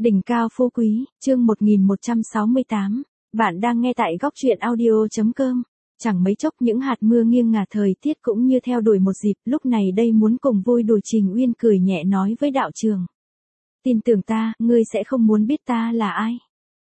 Đỉnh cao phú quý, chương 1168. Bạn đang nghe tại góc truyện audio.com. Chẳng mấy chốc những hạt mưa nghiêng ngả thời tiết cũng như theo đuổi một dịp, lúc này đây muốn cùng vui đùa Trình Uyên cười nhẹ nói với đạo trường. Tin tưởng ta, ngươi sẽ không muốn biết ta là ai.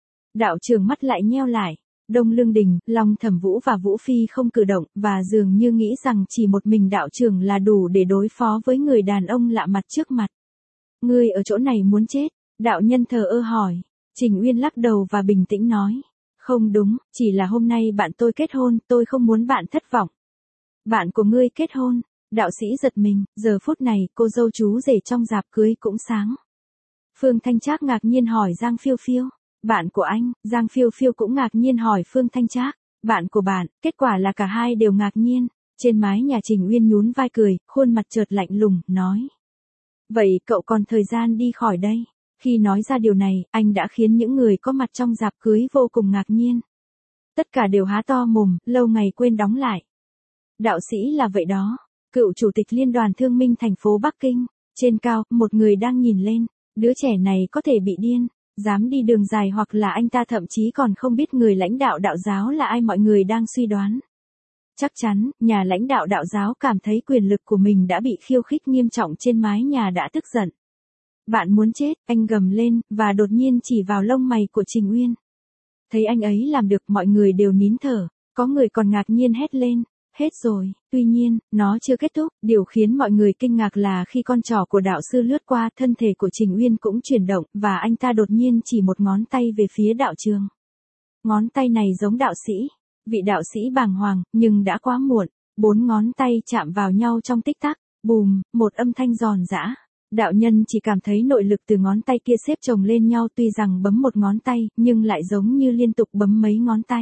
Đạo trường mắt lại nheo lại. Đông Lương Đình, Long Thẩm Vũ và Vũ Phi không cử động, và dường như nghĩ rằng chỉ một mình đạo trường là đủ để đối phó với người đàn ông lạ mặt trước mặt. Ngươi ở chỗ này muốn chết? Đạo nhân thờ ơ hỏi. Trình Uyên lắc đầu và bình tĩnh nói. Không đúng, chỉ là hôm nay bạn tôi kết hôn, tôi không muốn bạn thất vọng. Bạn của ngươi kết hôn? Đạo sĩ giật mình, giờ phút này cô dâu chú rể trong rạp cưới cũng sáng. Phương Thanh Trác ngạc nhiên hỏi Giang Phiêu Phiêu. Bạn của anh? Giang Phiêu Phiêu cũng ngạc nhiên hỏi Phương Thanh Trác. Bạn của bạn? Kết quả là cả hai đều ngạc nhiên. Trên mái nhà Trình Uyên nhún vai cười, khuôn mặt chợt lạnh lùng, nói. Vậy cậu còn thời gian đi khỏi đây. Khi nói ra điều này, anh đã khiến những người có mặt trong rạp cưới vô cùng ngạc nhiên. Tất cả đều há to mồm, lâu ngày quên đóng lại. Đạo sĩ là vậy đó. Cựu chủ tịch Liên đoàn Thương minh thành phố Bắc Kinh. Trên cao, một người đang nhìn lên. Đứa trẻ này có thể bị điên. Dám đi đường dài hoặc là anh ta thậm chí còn không biết người lãnh đạo đạo giáo là ai, mọi người đang suy đoán. Chắc chắn, nhà lãnh đạo đạo giáo cảm thấy quyền lực của mình đã bị khiêu khích nghiêm trọng trên mái nhà đã tức giận. Bạn muốn chết, anh gầm lên, và đột nhiên chỉ vào lông mày của Trình Uyên. Thấy anh ấy làm được, mọi người đều nín thở, có người còn ngạc nhiên hét lên. Hết rồi, tuy nhiên, nó chưa kết thúc, điều khiến mọi người kinh ngạc là khi con trỏ của đạo sư lướt qua, thân thể của Trình Uyên cũng chuyển động, và anh ta đột nhiên chỉ một ngón tay về phía đạo trường. Ngón tay này giống đạo sĩ. Vị đạo sĩ bàng hoàng, nhưng đã quá muộn, 4 ngón tay chạm vào nhau trong tích tắc, bùm, một âm thanh giòn giã. Đạo nhân chỉ cảm thấy nội lực từ ngón tay kia xếp chồng lên nhau, tuy rằng bấm một ngón tay, nhưng lại giống như liên tục bấm mấy ngón tay.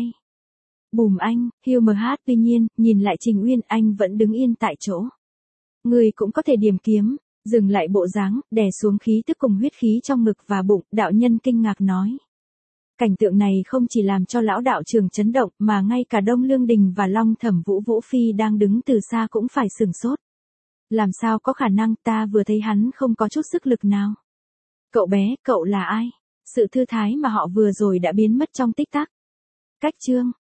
Bùm anh, hiu mờ hát, tuy nhiên, nhìn lại Trình Uyên, anh vẫn đứng yên tại chỗ. Người cũng có thể điểm kiếm, dừng lại bộ dáng, đè xuống khí tức cùng huyết khí trong ngực và bụng, đạo nhân kinh ngạc nói. Cảnh tượng này không chỉ làm cho lão đạo trường chấn động, mà ngay cả Đông Lương Đình và Long Thẩm Vũ Vũ Phi đang đứng từ xa cũng phải sửng sốt. Làm sao có khả năng, ta vừa thấy hắn không có chút sức lực nào. Cậu bé, cậu là ai? Sự thư thái mà họ vừa rồi đã biến mất trong tích tắc. Cách chương.